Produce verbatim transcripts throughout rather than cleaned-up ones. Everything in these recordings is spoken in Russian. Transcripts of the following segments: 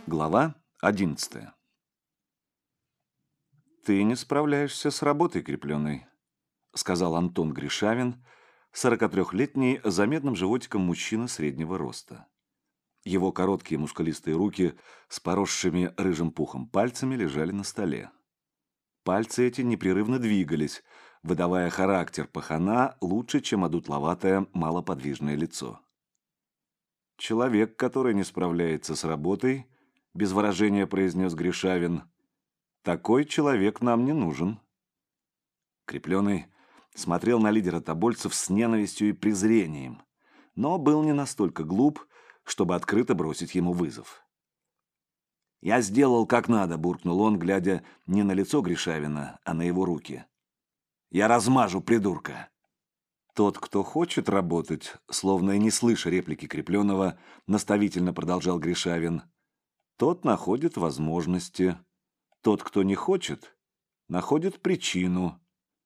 Глава одиннадцатая. «Ты не справляешься с работой, крепленый», — сказал Антон Гришавин, сорокатрехлетний, заметным животиком мужчина среднего роста. Его короткие мускулистые руки с поросшими рыжим пухом пальцами лежали на столе. Пальцы эти непрерывно двигались, выдавая характер пахана лучше, чем одутловатое малоподвижное лицо. «Человек, который не справляется с работой», — без выражения произнес Гришавин, — «такой человек нам не нужен». Крепленый смотрел на лидера тобольцев с ненавистью и презрением, но был не настолько глуп, чтобы открыто бросить ему вызов. «Я сделал как надо», — буркнул он, глядя не на лицо Гришавина, а на его руки. «Я размажу придурка». Тот, кто хочет работать, словно и не слыша реплики Крепленного, наставительно продолжал Гришавин, тот находит возможности. Тот, кто не хочет, находит причину.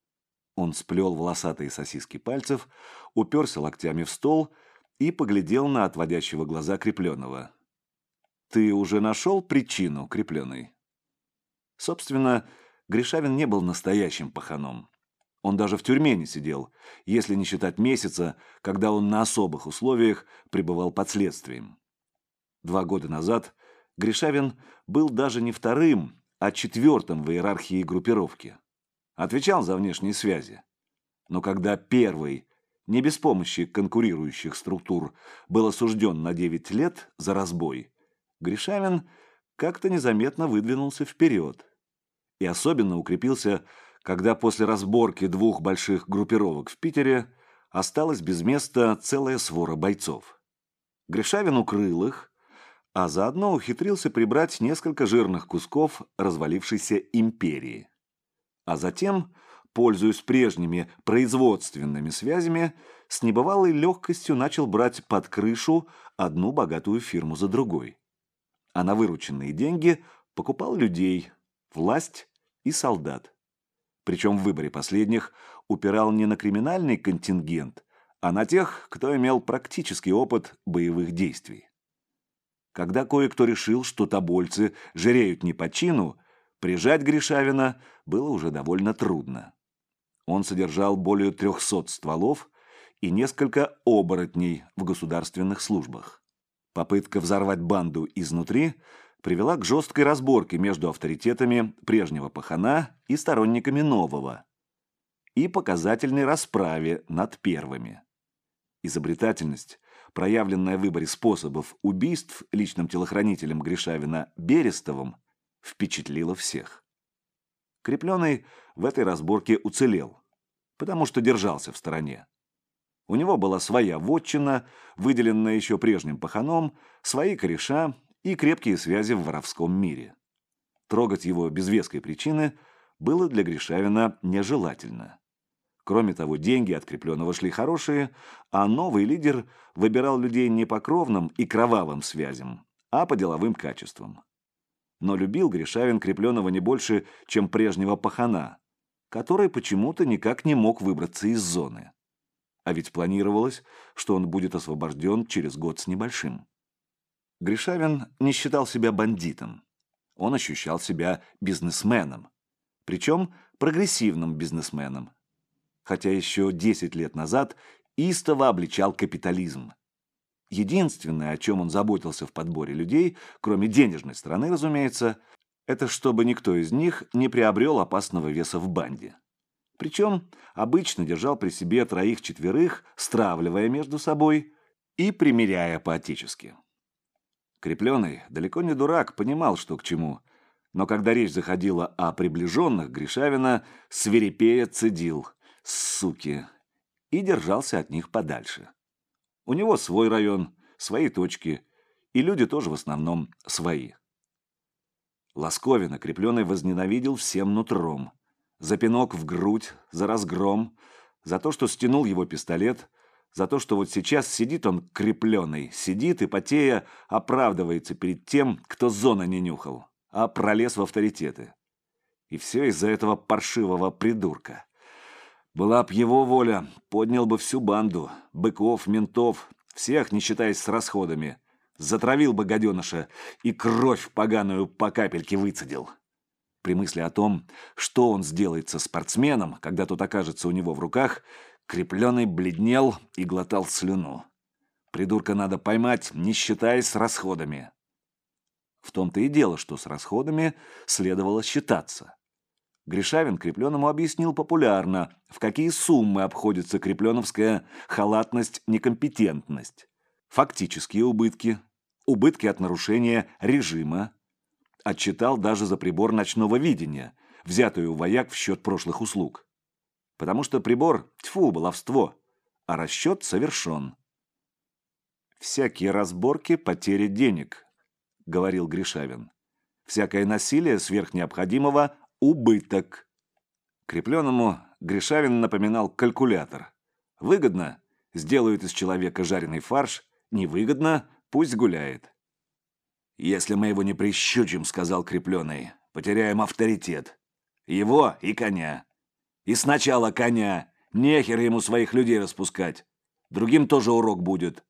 Он сплел волосатые сосиски пальцев, уперся локтями в стол и поглядел на отводящего глаза Крепленного. «Ты уже нашел причину, Крепленный?» Собственно, Гришавин не был настоящим паханом. Он даже в тюрьме не сидел, если не считать месяца, когда он на особых условиях пребывал под следствием. Два года назад Гришавин был даже не вторым, а четвертым в иерархии группировки. Отвечал за внешние связи. Но когда первый, не без помощи конкурирующих структур, был осужден на девять лет за разбой, Гришавин как-то незаметно выдвинулся вперед. И особенно укрепился, когда после разборки двух больших группировок в Питере осталась без места целая свора бойцов. Гришавин укрыл их, а заодно ухитрился прибрать несколько жирных кусков развалившейся империи. А затем, пользуясь прежними производственными связями, с небывалой легкостью начал брать под крышу одну богатую фирму за другой. А на вырученные деньги покупал людей, власть и солдат. Причем в выборе последних упирал не на криминальный контингент, а на тех, кто имел практический опыт боевых действий. Когда кое-кто решил, что тобольцы жиреют не по чину, прижать Гришавина было уже довольно трудно. Он содержал более трехсот стволов и несколько оборотней в государственных службах. Попытка взорвать банду изнутри привела к жесткой разборке между авторитетами прежнего пахана и сторонниками нового, и показательной расправе над первыми. Изобретательность, проявленная в выборе способов убийств личным телохранителем Гришавина Берестовым, впечатлила всех. Крепленный в этой разборке уцелел, потому что держался в стороне. У него была своя вотчина, выделенная еще прежним паханом, свои кореша и крепкие связи в воровском мире. Трогать его без веской причины было для Гришавина нежелательно. Кроме того, деньги от Крепленного шли хорошие, а новый лидер выбирал людей не по кровным и кровавым связям, а по деловым качествам. Но любил Гришавин Крепленного не больше, чем прежнего пахана, который почему-то никак не мог выбраться из зоны. А ведь планировалось, что он будет освобожден через год с небольшим. Гришавин не считал себя бандитом. Он ощущал себя бизнесменом. Причем прогрессивным бизнесменом. Хотя еще десять лет назад истово обличал капитализм. Единственное, о чем он заботился в подборе людей, кроме денежной стороны, разумеется, это чтобы никто из них не приобрел опасного веса в банде. Причем обычно держал при себе троих-четверых, стравливая между собой и примиряя по-отечески. Крепленный, далеко не дурак, понимал, что к чему, но когда речь заходила о приближенных Гришавина, свирепея цедил «суки» и держался от них подальше. У него свой район, свои точки, и люди тоже в основном свои. Лосковина Крепленный возненавидел всем нутром. За пинок в грудь, за разгром, за то, что стянул его пистолет, за то, что вот сейчас сидит он Крепленный, сидит и, потея, оправдывается перед тем, кто зона не нюхал, а пролез в авторитеты. И все из-за этого паршивого придурка. Была б его воля, поднял бы всю банду, быков, ментов, всех, не считаясь с расходами. Затравил бы гаденыша и кровь поганую по капельке выцедил. При мысли о том, что он сделает со спортсменом, когда тот окажется у него в руках, Крепленный бледнел и глотал слюну. Придурка надо поймать, не считаясь с расходами. В том-то и дело, что с расходами следовало считаться. Гришавин Крепленному объяснил популярно, в какие суммы обходится крепленовская халатность-некомпетентность. Фактические убытки, убытки от нарушения режима. Отчитал даже за прибор ночного видения, взятый у вояк в счет прошлых услуг. Потому что прибор, тьфу, баловство, а расчет совершен. «Всякие разборки – потери денег», – говорил Гришавин. «Всякое насилие сверх необходимого – убыток». Крепленному Гришавин напоминал калькулятор. Выгодно – сделают из человека жареный фарш, невыгодно – пусть гуляет. «Если мы его не прищучим, — сказал Крепленный, — потеряем авторитет. Его и коня. И сначала коня. Нехер ему своих людей распускать. Другим тоже урок будет».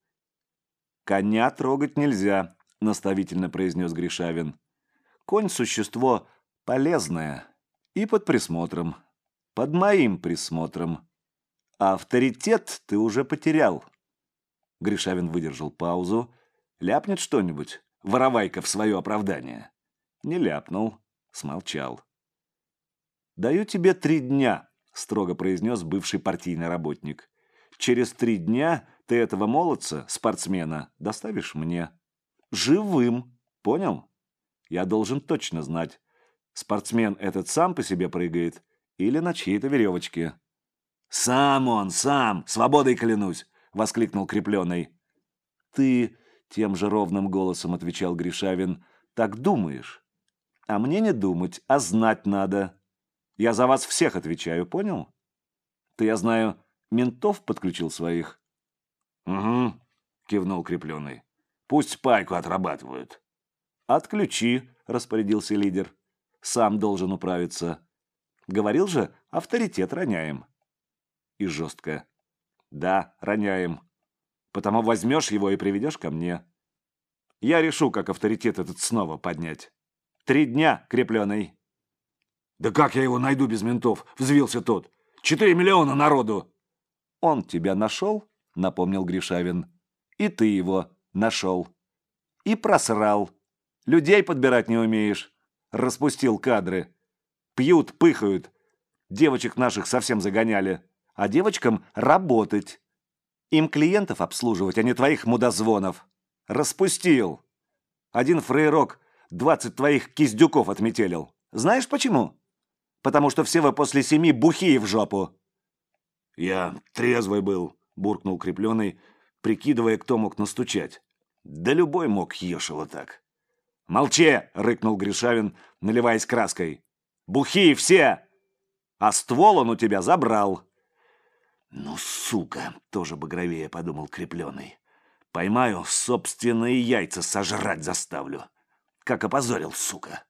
«Коня трогать нельзя», — наставительно произнес Гришавин. «Конь — существо полезное и под присмотром. Под моим присмотром. А авторитет ты уже потерял». Гришавин выдержал паузу. Ляпнет что-нибудь, воровайка, в свое оправдание. Не ляпнул, смолчал. «Даю тебе три дня», — строго произнес бывший партийный работник. «Через три дня ты этого молодца, спортсмена, доставишь мне. Живым, понял? Я должен точно знать, спортсмен этот сам по себе прыгает или на чьей-то веревочке». «Сам он, сам, свободой клянусь!» — воскликнул Крепленный. «Ты...» — тем же ровным голосом отвечал Гришавин. «Так думаешь? А мне не думать, а знать надо. Я за вас всех отвечаю, понял? Ты, я знаю, ментов подключил своих?» «Угу», — кивнул Крепленный. «Пусть пайку отрабатывают». «Отключи», — распорядился лидер. «Сам должен управиться. Говорил же, авторитет роняем». И жестко. «Да, роняем. Потому возьмешь его и приведешь ко мне. Я решу, как авторитет этот снова поднять. Три дня, Крепленный». «Да как я его найду без ментов?» — взвился тот. «Четыре миллиона народу!» «Он тебя нашел?» — напомнил Гришавин. «И ты его нашел. И просрал. Людей подбирать не умеешь. Распустил кадры. Пьют, пыхают. Девочек наших совсем загоняли. А девочкам работать. Им клиентов обслуживать, а не твоих мудозвонов. Распустил. Один фрейрок двадцать твоих киздюков отметелил. Знаешь почему? Потому что все вы после семи бухие в жопу». «Я трезвый был», — буркнул Крепленный, прикидывая, кто мог настучать. «Да любой мог, ешило так». «Молчи!» — рыкнул Гришавин, наливаясь краской. «Бухие все! А ствол он у тебя забрал». «Ну, сука!» — тоже багровее подумал Крепленный. «Поймаю, собственные яйца сожрать заставлю. Как опозорил, сука!»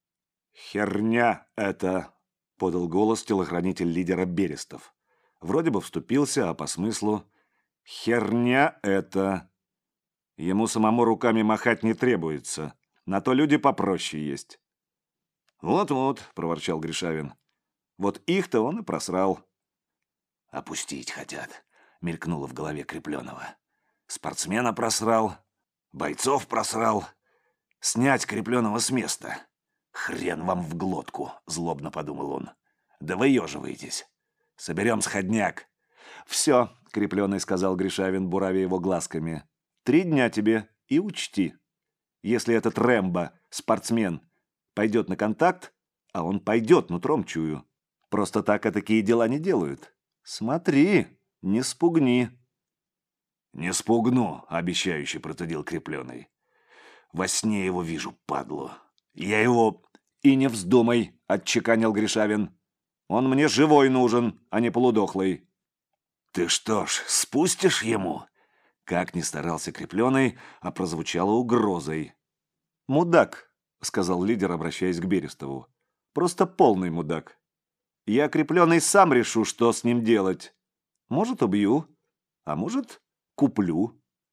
«Херня это!» — подал голос телохранитель лидера Берестов. Вроде бы вступился, а по смыслу «Херня это!» Ему самому руками махать не требуется. На то люди попроще есть. «Вот-вот», — проворчал Гришавин. «Вот их-то он и просрал». «Опустить хотят», — мелькнуло в голове Крепленного. «Спортсмена просрал, бойцов просрал. Снять Крепленного с места. Хрен вам в глотку», — злобно подумал он. «Да выеживаетесь. Соберем сходняк». «Все», — Крепленный сказал Гришавин, буравя его глазками. «Три дня тебе и учти. Если этот Рэмбо, спортсмен, пойдет на контакт, а он пойдет, нутром чую, просто так и такие дела не делают. Смотри, не спугни». «Не спугну», — обещающе процедил Крепленный. «Во сне его вижу, падлу. Я его...» «И не вздумай», — отчеканил Гришавин. «Он мне живой нужен, а не полудохлый». «Ты что ж, спустишь ему?» Как ни старался Крепленный, а прозвучало угрозой. «Мудак», — сказал лидер, обращаясь к Берестову. «Просто полный мудак. Я, Крепленный, сам решу, что с ним делать. Может, убью, а может, куплю».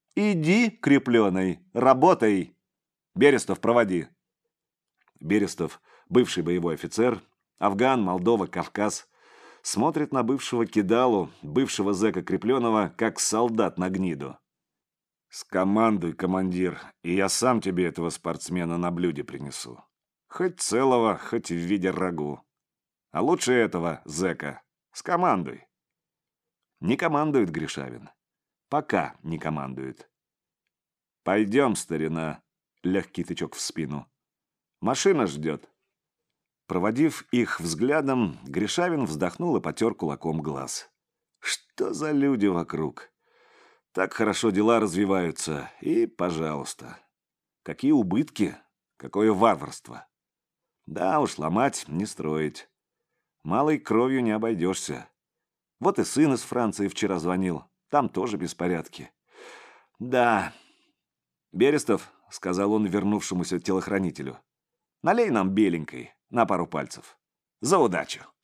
Иди, крепленый, работай. Берестов, проводи. Берестов, бывший боевой офицер, Афган, Молдова, Кавказ, смотрит на бывшего кидалу, бывшего зэка крепленого, как солдат на гниду. «Скомандуй, командир, и я сам тебе этого спортсмена на блюде принесу. Хоть целого, хоть в виде рагу. А лучше этого, зэка, скомандуй». Не командует Гришавин. Пока не командует. «Пойдем, старина», — легкий тычок в спину. «Машина ждет». Проводив их взглядом, Гришавин вздохнул и потер кулаком глаз. «Что за люди вокруг? Так хорошо дела развиваются, и, пожалуйста. Какие убытки, какое варварство. Да уж, ломать, не строить. Малой кровью не обойдешься. Вот и сын из Франции вчера звонил, там тоже беспорядки. Да. Берестов, — сказал он вернувшемуся телохранителю, — налей нам беленькой на пару пальцев. За удачу.